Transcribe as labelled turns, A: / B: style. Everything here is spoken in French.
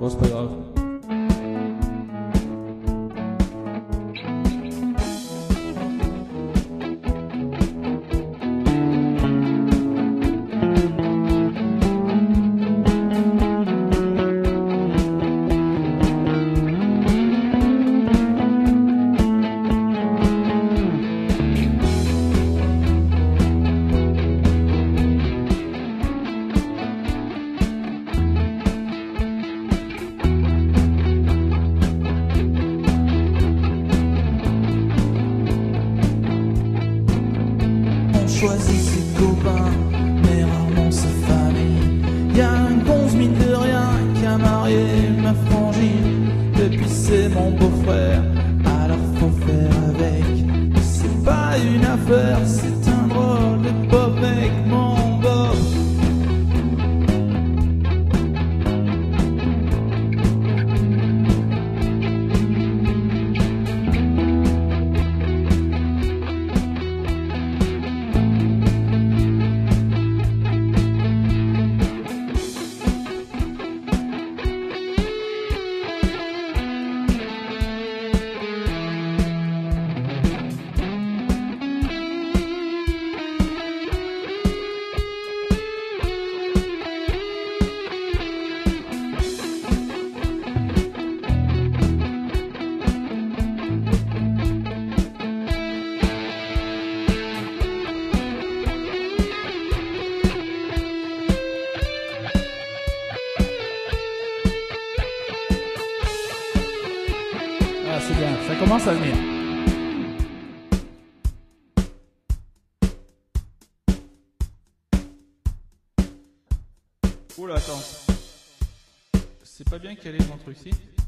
A: Bon, c'est pas grave.
B: Choisit ses copains, mais rarement sa famille. Y'a un gonze mine de rien qui a marié ma frangine. Depuis c'est mon beau-frère, alors faut faire avec. C'est pas une affaire, c'est un drôle de beau mec, mon beau.
A: Ah, c'est bien, ça commence à venir. Oula, attends. C'est pas bien calé mon truc, si?